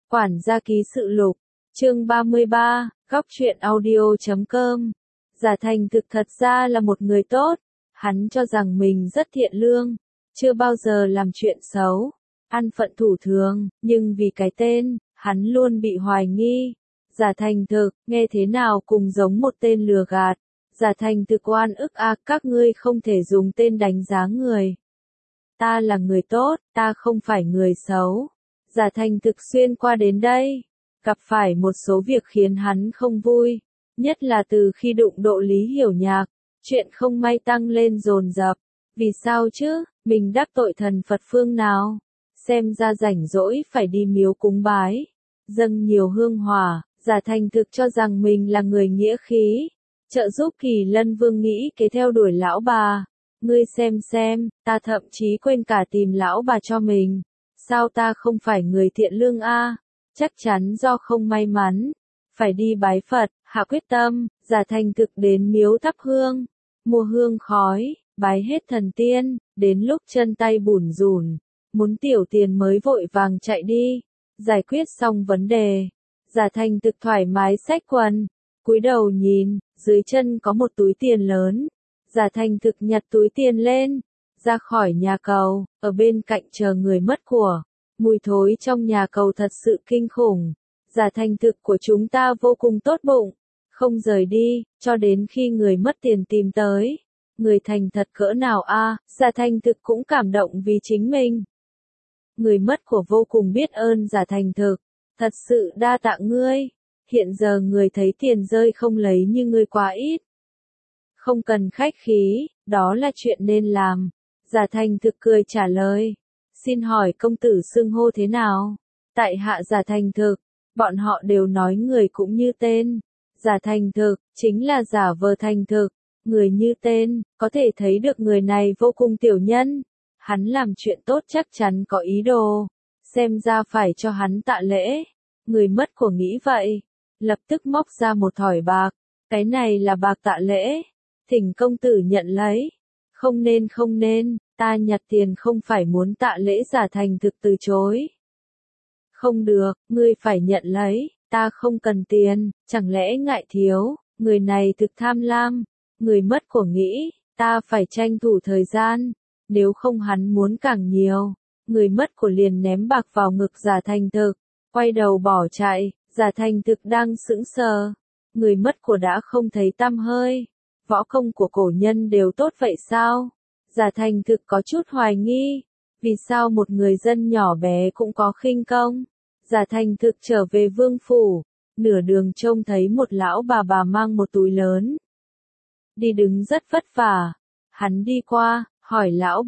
Quản gia ký sự lục, chương 33, góc truyện audio.com. Giả Thành thực thật ra là một người tốt, hắn cho rằng mình rất thiện lương, chưa bao giờ làm chuyện xấu, ăn phận thủ thường, nhưng vì cái tên, hắn luôn bị hoài nghi. Giả Thành thực, nghe thế nào cùng giống một tên lừa gạt. Giả Thành thực oan ức các ngươi không thể dùng tên đánh giá người. Ta là người tốt, ta không phải người xấu. Giả Thành thực xuyên qua đến đây, gặp phải một số việc khiến hắn không vui, nhất là từ khi đụng độ Lý Hiểu Nhạc, chuyện không may tăng lên dồn dập. Vì sao chứ, mình đắc tội thần Phật phương nào? Xem ra rảnh rỗi phải đi miếu cúng bái, dâng nhiều hương hỏa. Giả Thành thực cho rằng mình là người nghĩa khí, trợ giúp Kỳ Lân Vương nghĩ kế theo đuổi lão bà. Ngươi xem, ta thậm chí quên cả tìm lão bà cho mình. Sao ta không phải người thiện lương Chắc chắn do không may mắn. Phải đi bái Phật, hạ quyết tâm. Giả Thành thực đến miếu thắp hương, mua hương khói, bái hết thần tiên, đến lúc chân tay bủn rủn, muốn tiểu tiền mới vội vàng chạy đi. Giải quyết xong vấn đề, Giả Thành thực thoải mái xách quần, cúi đầu nhìn, dưới chân có một túi tiền lớn. Giả Thành thực nhặt túi tiền lên, ra khỏi nhà cầu, ở bên cạnh chờ người mất của. Mùi thối trong nhà cầu thật sự kinh khủng. Giả Thành thực của chúng ta vô cùng tốt bụng, không rời đi, cho đến khi người mất tiền tìm tới. Người thành thật cỡ nào Giả Thành thực cũng cảm động vì chính mình. Người mất của vô cùng biết ơn Giả Thành thực, thật sự đa tạ ngươi. Hiện giờ người thấy tiền rơi không lấy như ngươi quá ít. Không cần khách khí, đó là chuyện nên làm. Giả Thành thực cười trả lời. Xin hỏi công tử xưng hô thế nào? Tại hạ Giả Thành thực. Bọn họ đều nói người cũng như tên. Giả Thành thực, chính là giả vờ thành thực. Người như tên, có thể thấy được người này vô cùng tiểu nhân. Hắn làm chuyện tốt chắc chắn có ý đồ. Xem ra phải cho hắn tạ lễ. Người mất của nghĩ vậy. Lập tức móc ra một thỏi bạc. Cái này là bạc tạ lễ. Thỉnh công tử nhận lấy. Không nên, ta nhặt tiền không phải muốn tạ lễ. Giả Thành thực từ chối. Không được, ngươi phải nhận lấy, ta không cần tiền, chẳng lẽ ngại thiếu, người này thực tham lam. Người mất của nghĩ, ta phải tranh thủ thời gian, nếu không hắn muốn càng nhiều. Người mất của liền ném bạc vào ngực Giả Thành thực, quay đầu bỏ chạy. Giả Thành thực đang sững sờ, người mất của đã không thấy tăm hơi. Võ công của cổ nhân đều tốt vậy sao? Giả Thành thực có chút hoài nghi, vì sao một người dân nhỏ bé cũng có khinh công? Giả Thành thực trở về vương phủ, nửa đường trông thấy một lão bà mang một túi lớn. Đi đứng rất vất vả, hắn đi qua, hỏi lão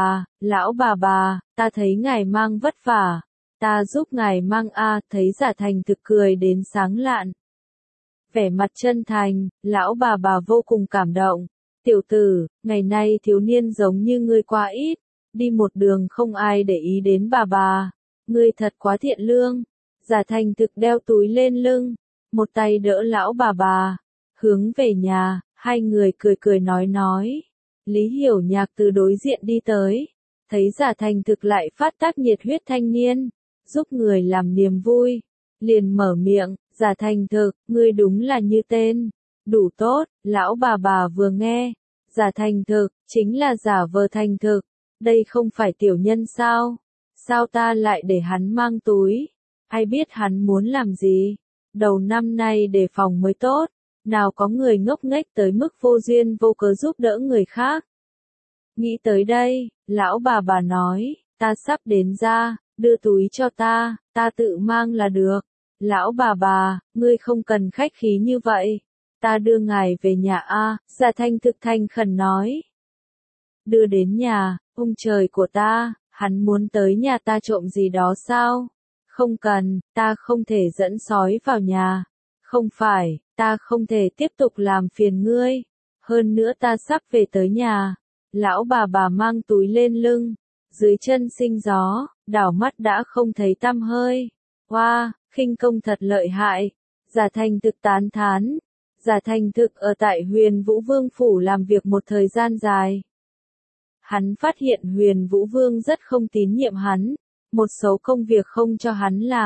bà, ta thấy ngài mang vất vả, ta giúp ngài mang thấy Giả Thành thực cười đến sáng lạn. Vẻ mặt chân thành, lão bà vô cùng cảm động. Tiểu tử, ngày nay thiếu niên giống như ngươi quá ít, đi một đường không ai để ý đến bà. Ngươi thật quá thiện lương. Giả Thành thực đeo túi lên lưng, một tay đỡ lão bà, hướng về nhà, hai người cười nói. Lý Hiểu Nhạc từ đối diện đi tới, thấy Giả Thành thực lại phát tác nhiệt huyết thanh niên, giúp người làm niềm vui, liền mở miệng. Giả Thành thực, ngươi đúng là như tên, đủ tốt. Lão bà vừa nghe, Giả Thành thực, chính là giả vờ thành thực, đây không phải tiểu nhân sao? Sao ta lại để hắn mang túi? Ai biết hắn muốn làm gì? Đầu năm nay đề phòng mới tốt, nào có người ngốc nghếch tới mức vô duyên vô cớ giúp đỡ người khác. Nghĩ tới đây, lão bà nói, ta sắp đến ra, đưa túi cho ta tự mang là được. Lão bà, ngươi không cần khách khí như vậy, ta đưa ngài về nhà Giả Thành thực thành khẩn nói. Đưa đến nhà, ông trời của ta, hắn muốn tới nhà ta trộm gì đó sao? Không cần, ta không thể dẫn sói vào nhà. Không phải, ta không thể tiếp tục làm phiền ngươi. Hơn nữa ta sắp về tới nhà. Lão bà mang túi lên lưng, dưới chân sinh gió, đảo mắt đã không thấy tăm hơi. Wow, khinh công thật lợi hại. Giả Thành thực tán thán. Giả Thành thực ở tại Huyền Vũ Vương phủ làm việc một thời gian dài. Hắn phát hiện Huyền Vũ Vương rất không tín nhiệm hắn, một số công việc không cho hắn làm,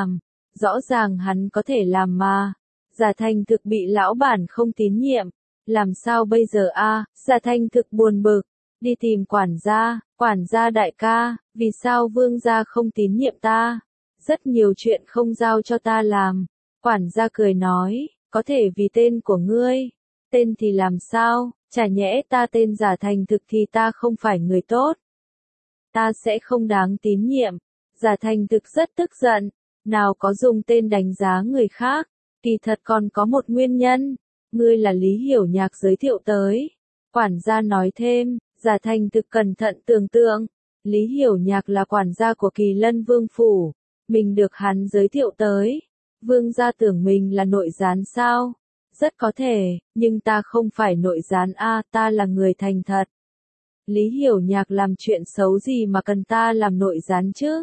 rõ ràng hắn có thể làm mà. Giả Thành Thực bị lão bản không tín nhiệm, làm sao bây giờ a? Giả Thành Thực buồn bực, đi tìm quản gia đại ca, vì sao vương gia không tín nhiệm ta? Rất nhiều chuyện không giao cho ta làm. Quản gia cười nói, có thể vì tên của ngươi. Tên thì làm sao, chả nhẽ ta tên Giả Thành Thực thì ta không phải người tốt. Ta sẽ không đáng tín nhiệm. Giả Thành Thực rất tức giận, nào có dùng tên đánh giá người khác, kỳ thật còn có một nguyên nhân, ngươi là Lý Hiểu Nhạc giới thiệu tới. Quản gia nói thêm, Giả Thành Thực cẩn thận tưởng tượng, Lý Hiểu Nhạc là quản gia của Kỳ Lân Vương Phủ, mình được hắn giới thiệu tới. Vương gia tưởng mình là nội gián sao? Rất có thể, nhưng ta không phải nội gián a, ta là người thành thật. Lý Hiểu Nhạc làm chuyện xấu gì mà cần ta làm nội gián chứ?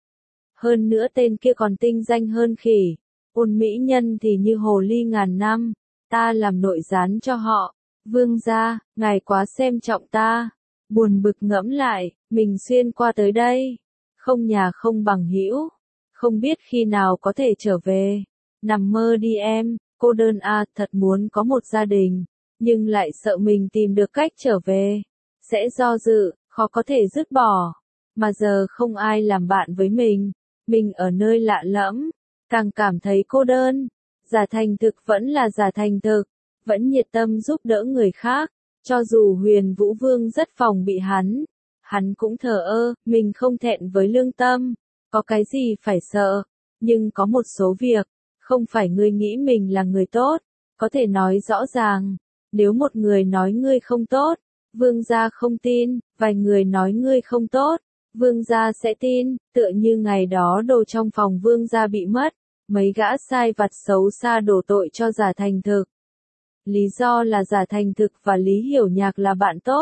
Hơn nữa tên kia còn tinh danh hơn khỉ. Ôn mỹ nhân thì như hồ ly ngàn năm, ta làm nội gián cho họ. Vương gia, ngài quá xem trọng ta. Buồn bực ngẫm lại, mình xuyên qua tới đây, không nhà không bằng hữu, không biết khi nào có thể trở về. Nằm mơ đi em, cô đơn a, thật muốn có một gia đình, nhưng lại sợ mình tìm được cách trở về, sẽ do dự, khó có thể dứt bỏ. Mà giờ không ai làm bạn với mình ở nơi lạ lẫm, càng cảm thấy cô đơn. Giả Thành Thực vẫn là Giả Thành Thực, vẫn nhiệt tâm giúp đỡ người khác, cho dù Huyền Vũ Vương rất phòng bị hắn cũng thờ ơ, mình không thẹn với lương tâm, có cái gì phải sợ, nhưng có một số việc, không phải ngươi nghĩ mình là người tốt, có thể nói rõ ràng, nếu một người nói ngươi không tốt, vương gia không tin, vài người nói ngươi không tốt, vương gia sẽ tin, tựa như ngày đó đồ trong phòng vương gia bị mất, mấy gã sai vặt xấu xa đổ tội cho Giả Thành Thực. Lý do là Giả Thành Thực và Lý Hiểu Nhạc là bạn tốt.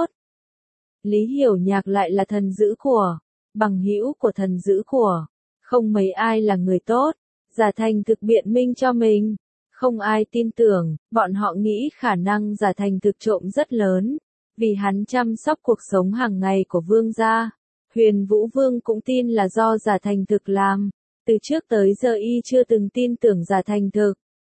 Lý Hiểu Nhạc lại là thần giữ của, bằng hữu của thần giữ của, không mấy ai là người tốt. Giả Thành Thực biện minh cho mình, không ai tin tưởng, bọn họ nghĩ khả năng Giả Thành Thực trộm rất lớn, vì hắn chăm sóc cuộc sống hàng ngày của vương gia. Huyền Vũ Vương cũng tin là do Giả Thành Thực làm, từ trước tới giờ y chưa từng tin tưởng Giả Thành Thực.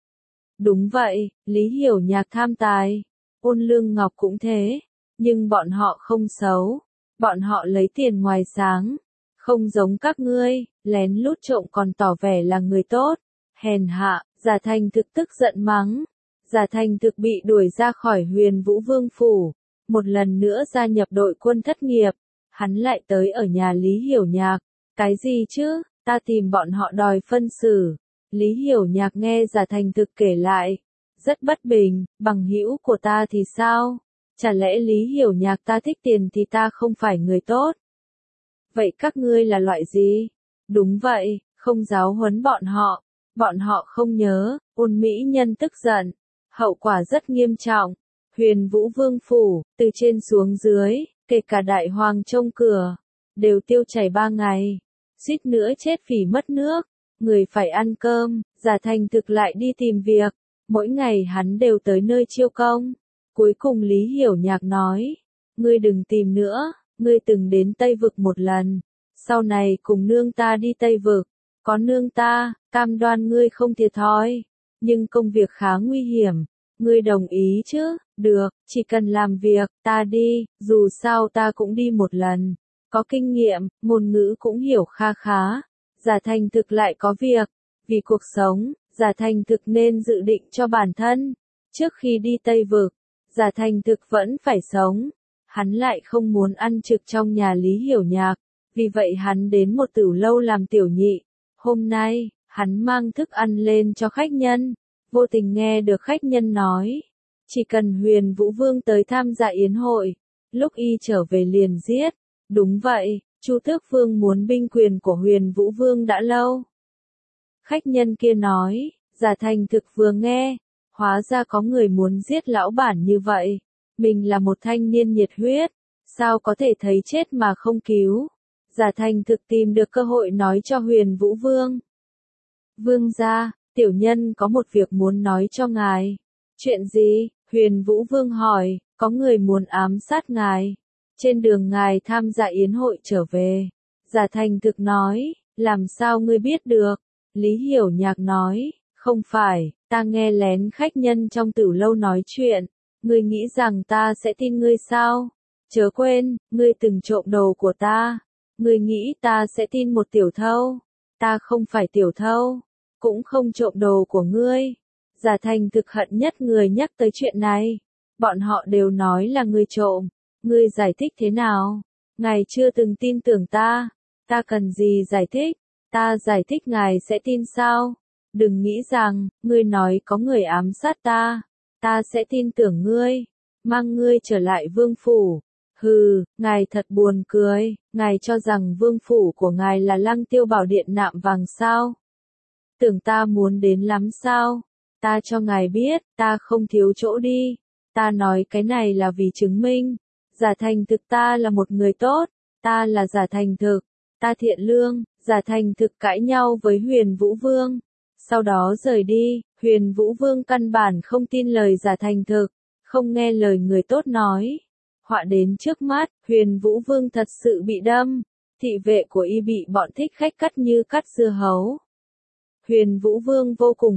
Đúng vậy, Lý Hiểu Nhạc tham tài, Ôn Lương Ngọc cũng thế, nhưng bọn họ không xấu, bọn họ lấy tiền ngoài sáng, không giống các ngươi, lén lút trộm còn tỏ vẻ là người tốt, hèn hạ. Giả Thành Thực tức giận mắng. Giả Thành Thực bị đuổi ra khỏi Huyền Vũ Vương Phủ, một lần nữa gia nhập đội quân thất nghiệp, hắn lại tới ở nhà Lý Hiểu Nhạc. Cái gì chứ, ta tìm bọn họ đòi phân xử. Lý Hiểu Nhạc nghe Giả Thành Thực kể lại, rất bất bình, bằng hữu của ta thì sao? Chả lẽ Lý Hiểu Nhạc ta thích tiền thì ta không phải người tốt? Vậy các ngươi là loại gì? Đúng vậy, không giáo huấn bọn họ không nhớ. Ôn mỹ nhân tức giận, hậu quả rất nghiêm trọng. Huyền Vũ Vương Phủ, từ trên xuống dưới, kể cả đại hoàng trông cửa, đều tiêu chảy 3 ngày, suýt nữa chết vì mất nước. Người phải ăn cơm, Giả Thành Thực lại đi tìm việc, mỗi ngày hắn đều tới nơi chiêu công. Cuối cùng Lý Hiểu Nhạc nói, ngươi đừng tìm nữa, ngươi từng đến Tây Vực một lần, sau này cùng nương ta đi Tây Vực, có nương ta, cam đoan ngươi không thiệt thòi, nhưng công việc khá nguy hiểm, ngươi đồng ý chứ? Được, chỉ cần làm việc, ta đi, dù sao ta cũng đi một lần, có kinh nghiệm, ngôn ngữ cũng hiểu kha khá. Giả Thành Thực lại có việc, vì cuộc sống, Giả Thành Thực nên dự định cho bản thân. Trước khi đi Tây Vực, Giả Thành Thực vẫn phải sống. Hắn lại không muốn ăn trực trong nhà Lý Hiểu Nhạc, vì vậy hắn đến một tửu lâu làm tiểu nhị. Hôm nay, hắn mang thức ăn lên cho khách nhân, vô tình nghe được khách nhân nói, chỉ cần Huyền Vũ Vương tới tham gia yến hội, lúc y trở về liền giết. Đúng vậy, Chu Tước Vương muốn binh quyền của Huyền Vũ Vương đã lâu. Khách nhân kia nói, Giả Thành Thực vừa nghe, hóa ra có người muốn giết lão bản như vậy. Mình là một thanh niên nhiệt huyết, sao có thể thấy chết mà không cứu. Giả Thành Thực tìm được cơ hội nói cho Huyền Vũ Vương. Vương gia, tiểu nhân có một việc muốn nói cho ngài. Chuyện gì? Huyền Vũ Vương hỏi, có người muốn ám sát ngài. Trên đường ngài tham gia yến hội trở về. Giả Thành Thực nói, làm sao ngươi biết được? Lý Hiểu Nhạc nói, không phải, ta nghe lén khách nhân trong tử lâu nói chuyện, ngươi nghĩ rằng ta sẽ tin ngươi sao? Chớ quên, ngươi từng trộm đồ của ta, ngươi nghĩ ta sẽ tin một tiểu thâu? Ta không phải tiểu thâu, cũng không trộm đồ của ngươi. Giả Thành thực hận nhất người nhắc tới chuyện này, bọn họ đều nói là ngươi trộm, ngươi giải thích thế nào? Ngài chưa từng tin tưởng ta cần gì giải thích, ta giải thích ngài sẽ tin sao? Đừng nghĩ rằng, ngươi nói có người ám sát ta sẽ tin tưởng ngươi, mang ngươi trở lại vương phủ. Hừ, ngài thật buồn cười, ngài cho rằng vương phủ của ngài là Lăng Tiêu Bảo Điện nạm vàng sao? Tưởng ta muốn đến lắm sao? Ta cho ngài biết, ta không thiếu chỗ đi. Ta nói cái này là vì chứng minh, Giả Thành thực ta là một người tốt, ta là Giả Thành thực, ta thiện lương. Giả Thành thực cãi nhau với Huyền Vũ Vương, sau đó rời đi. Huyền Vũ Vương căn bản không tin lời Giả Thành thực, không nghe lời người tốt nói. Họa đến trước mắt, Huyền Vũ Vương thật sự bị đâm, thị vệ của y bị bọn thích khách cắt như cắt dưa hấu. Huyền Vũ Vương vô cùng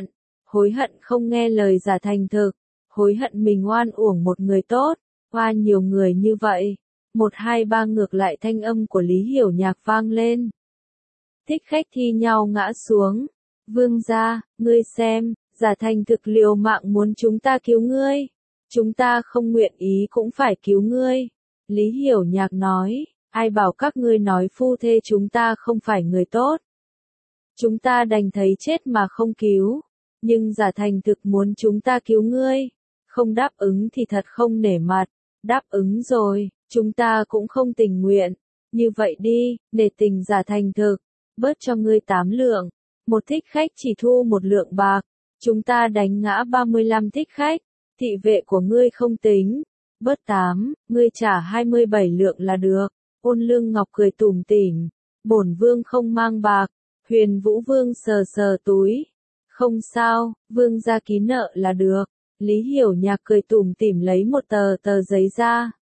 hối hận không nghe lời Giả Thành thực, hối hận mình oan uổng một người tốt, qua nhiều người như vậy. 1, 2, 3 ngược lại thanh âm của Lý Hiểu Nhạc vang lên. Thích khách thi nhau ngã xuống. Vương gia, ngươi xem, Giả Thành thực liều mạng muốn chúng ta cứu ngươi. Chúng ta không nguyện ý cũng phải cứu ngươi. Lý Hiểu Nhạc nói, ai bảo các ngươi nói phu thê chúng ta không phải người tốt. Chúng ta đành thấy chết mà không cứu. Nhưng Giả Thành thực muốn chúng ta cứu ngươi. Không đáp ứng thì thật không nể mặt. Đáp ứng rồi, chúng ta cũng không tình nguyện. Như vậy đi, nể tình Giả Thành thực, bớt cho ngươi 8 lượng. Một thích khách chỉ thu 1 lượng bạc. Chúng ta đánh ngã 35 thích khách. Thị vệ của ngươi không tính. Bớt 8, ngươi trả 27 lượng là được. Ôn Lương Ngọc cười tủm tỉm. Bổn vương không mang bạc. Huyền Vũ Vương sờ sờ túi. Không sao, vương gia ký nợ là được. Lý Hiểu Nhạc cười tủm tỉm lấy một tờ giấy ra.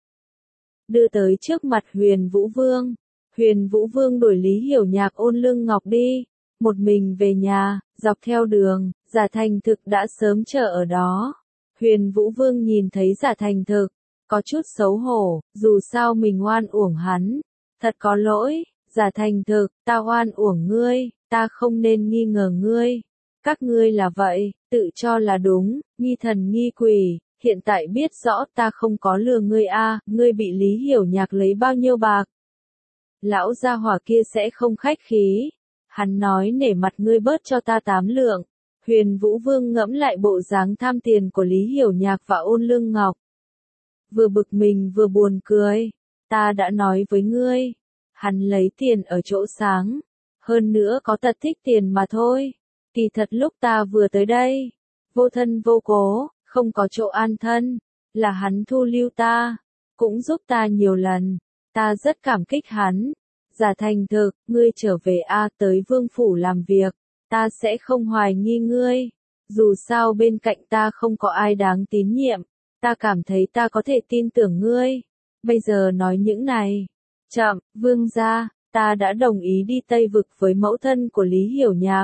Đưa tới trước mặt Huyền Vũ Vương. Huyền Vũ Vương đuổi Lý Hiểu Nhạc Ôn Lương Ngọc đi. Một mình về nhà, dọc theo đường, Giả Thành thực đã sớm chờ ở đó. Huyền Vũ Vương nhìn thấy Giả Thành thực, có chút xấu hổ, dù sao mình oan uổng hắn. Thật có lỗi, Giả Thành thực, ta oan uổng ngươi, ta không nên nghi ngờ ngươi. Các ngươi là vậy, tự cho là đúng, nghi thần nghi quỷ, hiện tại biết rõ ta không có lừa ngươi a, ngươi bị Lý Hiểu Nhạc lấy bao nhiêu bạc? Lão gia hỏa kia sẽ không khách khí. Hắn nói nể mặt ngươi bớt cho ta 8 lượng. Huyền Vũ Vương ngẫm lại bộ dáng tham tiền của Lý Hiểu Nhạc và Ôn Lương Ngọc. Vừa bực mình vừa buồn cười. Ta đã nói với ngươi. Hắn lấy tiền ở chỗ sáng. Hơn nữa có tật thích tiền mà thôi. Kỳ thật lúc ta vừa tới đây. Vô thân vô cố, không có chỗ an thân. Là hắn thu lưu ta. Cũng giúp ta nhiều lần. Ta rất cảm kích hắn. Giả Thành thực, ngươi trở về tới vương phủ làm việc, ta sẽ không hoài nghi ngươi. Dù sao bên cạnh ta không có ai đáng tín nhiệm, ta cảm thấy ta có thể tin tưởng ngươi. Bây giờ nói những này. Chậm, vương gia, ta đã đồng ý đi Tây Vực với mẫu thân của Lý Hiểu Nhạc.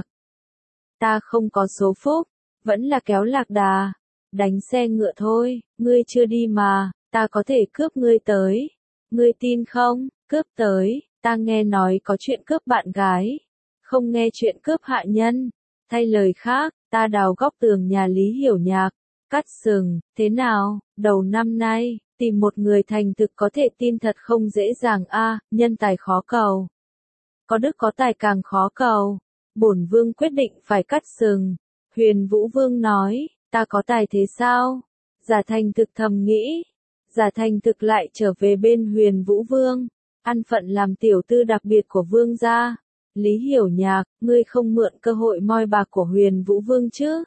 Ta không có số phúc, vẫn là kéo lạc đà, đánh xe ngựa thôi, ngươi chưa đi mà, ta có thể cướp ngươi tới. Ngươi tin không, cướp tới. Ta nghe nói có chuyện cướp bạn gái, không nghe chuyện cướp hạ nhân. Thay lời khác, ta đào góc tường nhà Lý Hiểu Nhạc, cắt sừng, thế nào, đầu năm nay, tìm một người thành thực có thể tin thật không dễ dàng nhân tài khó cầu. Có đức có tài càng khó cầu. Bổn vương quyết định phải cắt sừng. Huyền Vũ Vương nói, ta có tài thế sao? Giả Thành thực thầm nghĩ. Giả Thành thực lại trở về bên Huyền Vũ Vương. Ăn phận làm tiểu tư đặc biệt của vương gia. Lý Hiểu Nhạc, ngươi không mượn cơ hội moi bạc của Huyền Vũ Vương chứ?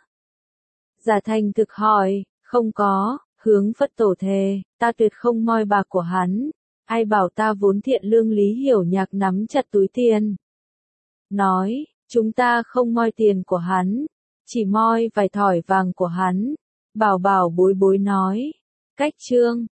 Giả Thành thực hỏi, không có, hướng Phật tổ thề, ta tuyệt không moi bạc của hắn. Ai bảo ta vốn thiện lương? Lý Hiểu Nhạc nắm chặt túi tiền. Nói, chúng ta không moi tiền của hắn, chỉ moi vài thỏi vàng của hắn. Bảo Bảo Bối Bối nói, cách chương.